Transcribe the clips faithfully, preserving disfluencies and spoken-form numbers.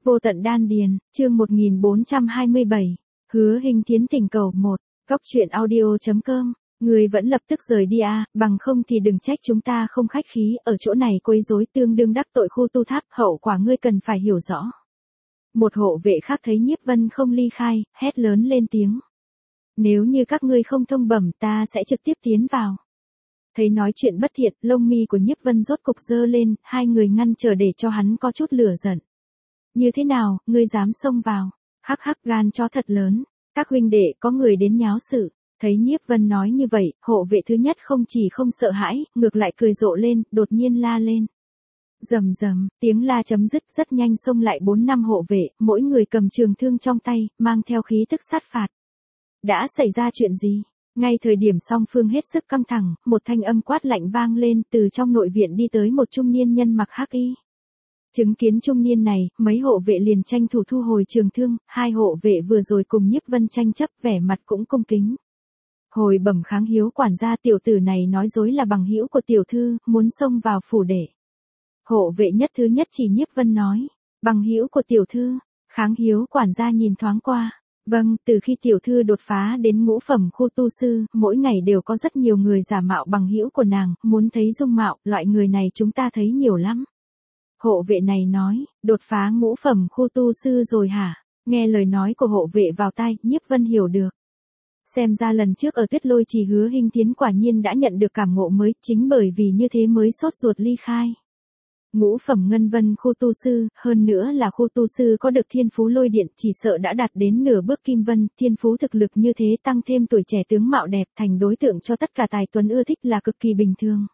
Vô tận đan điền, chương một nghìn bốn trăm hai mươi bảy, Hứa Hinh Thiến tình cầu một, góc truyện audio.com, người vẫn lập tức rời đi à, bằng không thì đừng trách chúng ta không khách khí, ở chỗ này quấy rối tương đương đắc tội khu tu tháp, hậu quả ngươi cần phải hiểu rõ. Một hộ vệ khác thấy Nhiếp Vân không ly khai, hét lớn lên tiếng. Nếu như các ngươi không thông bẩm ta sẽ trực tiếp tiến vào. Thấy nói chuyện bất thiện, lông mi của Nhiếp Vân rốt cục giơ lên, hai người ngăn chờ để cho hắn có chút lửa giận. Như thế nào, ngươi dám xông vào? Hắc hắc, gan chó thật lớn. Các huynh đệ có người đến nháo sự. Thấy Nhiếp Vân nói như vậy, hộ vệ thứ nhất không chỉ không sợ hãi, ngược lại cười rộ lên, đột nhiên la lên. Rầm rầm, tiếng la chấm dứt, rất nhanh xông lại bốn năm hộ vệ, mỗi người cầm trường thương trong tay, mang theo khí tức sát phạt. Đã xảy ra chuyện gì? Ngay thời điểm song phương hết sức căng thẳng, một thanh âm quát lạnh vang lên, từ trong nội viện đi tới một trung niên nhân mặc hắc y. Chứng kiến trung niên này, mấy hộ vệ liền tranh thủ thu hồi trường thương, hai hộ vệ vừa rồi cùng Nhiếp Vân tranh chấp, vẻ mặt cũng cung kính. Hồi bẩm kháng hiếu quản gia, tiểu tử này nói dối là bằng hữu của tiểu thư, muốn xông vào phủ đệ. Hộ vệ nhất thứ nhất chỉ Nhiếp Vân nói, bằng hữu của tiểu thư. Kháng hiếu quản gia nhìn thoáng qua. Vâng, từ khi tiểu thư đột phá đến ngũ phẩm khu tu sư, mỗi ngày đều có rất nhiều người giả mạo bằng hữu của nàng, muốn thấy dung mạo, loại người này chúng ta thấy nhiều lắm. Hộ vệ này nói, đột phá ngũ phẩm khu tu sư rồi hả? Nghe lời nói của hộ vệ vào tai, Nhiếp Vân hiểu được. Xem ra lần trước ở Tuyết Lôi Trì Hứa Hinh Thiến quả nhiên đã nhận được cảm ngộ mới, chính bởi vì như thế mới sốt ruột ly khai. Ngũ phẩm ngân vân khu tu sư, hơn nữa là khu tu sư có được thiên phú lôi điện, chỉ sợ đã đạt đến nửa bước kim vân, thiên phú thực lực như thế tăng thêm tuổi trẻ tướng mạo đẹp, thành đối tượng cho tất cả tài tuấn ưa thích là cực kỳ bình thường.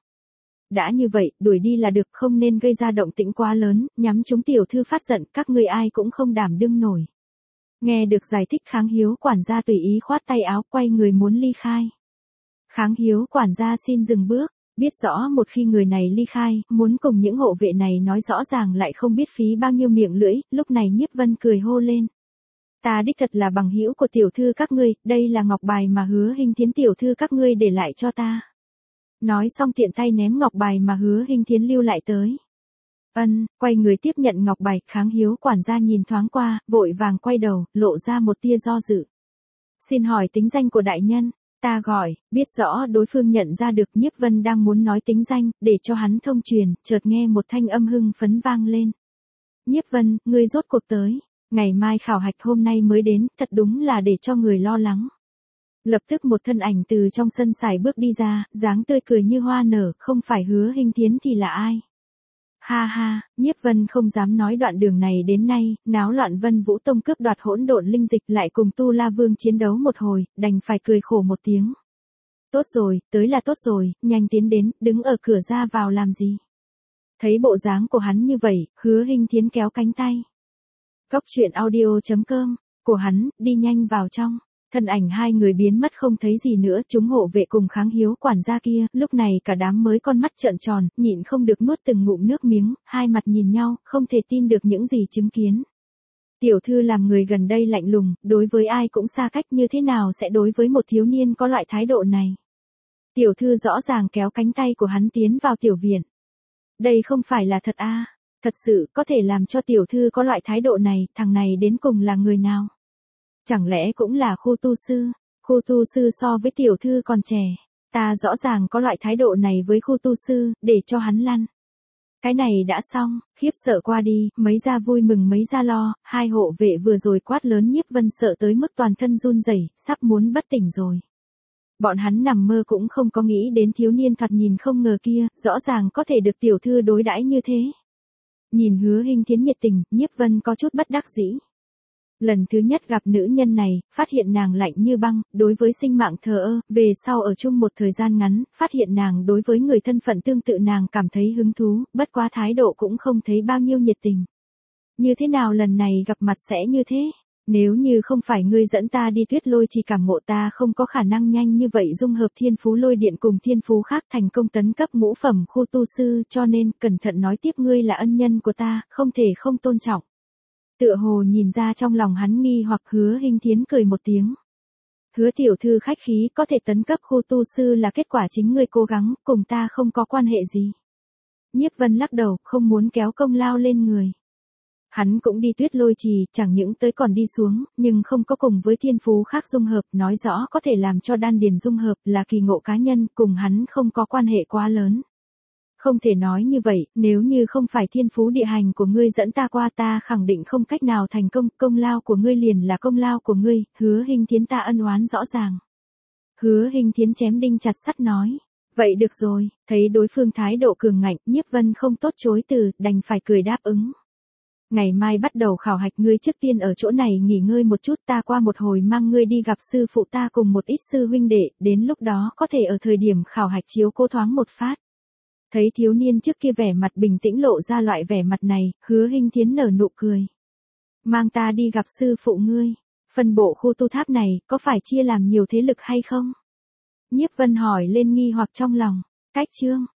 Đã như vậy, đuổi đi là được, không nên gây ra động tĩnh quá lớn, nhắm chúng tiểu thư phát giận, các ngươi ai cũng không đảm đương nổi. Nghe được giải thích, kháng hiếu quản gia tùy ý khoát tay áo, quay người muốn ly khai. Kháng hiếu quản gia xin dừng bước. Biết rõ một khi người này ly khai, muốn cùng những hộ vệ này nói rõ ràng lại không biết phí bao nhiêu miệng lưỡi, lúc này Nhiếp Vân cười hô lên. Ta đích thật là bằng hữu của tiểu thư các ngươi, đây là ngọc bài mà Hứa Hinh Thiến tiểu thư các ngươi để lại cho ta. Nói xong tiện tay ném ngọc bài mà Hứa Hinh Thiến lưu lại tới. Ân, quay người tiếp nhận ngọc bài, kháng hiếu quản gia nhìn thoáng qua, vội vàng quay đầu, lộ ra một tia do dự. Xin hỏi tính danh của đại nhân. Ta gọi, biết rõ đối phương nhận ra được Nhiếp Vân đang muốn nói tính danh, để cho hắn thông truyền, chợt nghe một thanh âm hưng phấn vang lên. Nhiếp Vân, ngươi rốt cuộc tới, ngày mai khảo hạch hôm nay mới đến, thật đúng là để cho người lo lắng. Lập tức một thân ảnh từ trong sân sải bước đi ra, dáng tươi cười như hoa nở, không phải Hứa Hinh Thiến thì là ai? Ha ha, Nhiếp Vân không dám nói đoạn đường này đến nay, náo loạn Vân Vũ Tông cướp đoạt hỗn độn linh dịch lại cùng Tu La Vương chiến đấu một hồi, đành phải cười khổ một tiếng. Tốt rồi, tới là tốt rồi, nhanh tiến đến, đứng ở cửa ra vào làm gì? Thấy bộ dáng của hắn như vậy, Hứa Hinh Thiến kéo cánh tay. Góc truyện audio.com, của hắn, đi nhanh vào trong. Thân ảnh hai người biến mất không thấy gì nữa, chúng hộ vệ cùng kháng hiếu quản gia kia, lúc này cả đám mới con mắt trợn tròn, nhịn không được nuốt từng ngụm nước miếng, hai mặt nhìn nhau, không thể tin được những gì chứng kiến. Tiểu thư làm người gần đây lạnh lùng, đối với ai cũng xa cách, như thế nào sẽ đối với một thiếu niên có loại thái độ này. Tiểu thư rõ ràng kéo cánh tay của hắn tiến vào tiểu viện. Đây không phải là thật à, thật sự có thể làm cho tiểu thư có loại thái độ này, thằng này đến cùng là người nào? Chẳng lẽ cũng là khu tu sư? Khu tu sư so với tiểu thư còn trẻ. Ta rõ ràng có loại thái độ này với khu tu sư, để cho hắn lăn. Cái này đã xong, khiếp sợ qua đi, mấy gia vui mừng mấy gia lo, hai hộ vệ vừa rồi quát lớn Nhiếp Vân sợ tới mức toàn thân run rẩy, sắp muốn bất tỉnh rồi. Bọn hắn nằm mơ cũng không có nghĩ đến thiếu niên thoạt nhìn không ngờ kia, rõ ràng có thể được tiểu thư đối đãi như thế. Nhìn Hứa Hinh Thiến nhiệt tình, Nhiếp Vân có chút bất đắc dĩ. Lần thứ nhất gặp nữ nhân này, phát hiện nàng lạnh như băng, đối với sinh mạng thờ ơ, về sau ở chung một thời gian ngắn, phát hiện nàng đối với người thân phận tương tự nàng cảm thấy hứng thú, bất quá thái độ cũng không thấy bao nhiêu nhiệt tình. Như thế nào lần này gặp mặt sẽ như thế? Nếu như không phải ngươi dẫn ta đi Tuyết Lôi Trì cảm ngộ, ta không có khả năng nhanh như vậy dung hợp thiên phú lôi điện cùng thiên phú khác thành công tấn cấp ngũ phẩm khu tu sư, cho nên cẩn thận nói tiếp, ngươi là ân nhân của ta, không thể không tôn trọng. Tựa hồ nhìn ra trong lòng hắn nghi hoặc, Hứa Hinh Thiến cười một tiếng. Hứa tiểu thư khách khí, có thể tấn cấp khu tu sư là kết quả chính ngươi cố gắng, cùng ta không có quan hệ gì. Nhiếp Vân lắc đầu, không muốn kéo công lao lên người. Hắn cũng đi Tuyết Lôi Trì, chẳng những tới còn đi xuống, nhưng không có cùng với thiên phú khác dung hợp, nói rõ có thể làm cho đan điền dung hợp là kỳ ngộ cá nhân, cùng hắn không có quan hệ quá lớn. Không thể nói như vậy, nếu như không phải thiên phú địa hành của ngươi dẫn ta qua, ta khẳng định không cách nào thành công, công lao của ngươi liền là công lao của ngươi, Hứa Hinh Thiến, ta ân oán rõ ràng. Hứa Hinh Thiến chém đinh chặt sắt nói. Vậy được rồi, thấy đối phương thái độ cường ngạnh, Nhiếp Vân không tốt chối từ, đành phải cười đáp ứng. Ngày mai bắt đầu khảo hạch, ngươi trước tiên ở chỗ này nghỉ ngơi một chút, ta qua một hồi mang ngươi đi gặp sư phụ ta cùng một ít sư huynh đệ, đến lúc đó có thể ở thời điểm khảo hạch chiếu cố thoáng một phát. Thấy thiếu niên trước kia vẻ mặt bình tĩnh lộ ra loại vẻ mặt này, Hứa Hinh Thiến nở nụ cười. Mang ta đi gặp sư phụ ngươi, phân bộ khu tu tháp này, có phải chia làm nhiều thế lực hay không? Nhiếp Vân hỏi lên nghi hoặc trong lòng. Cách chương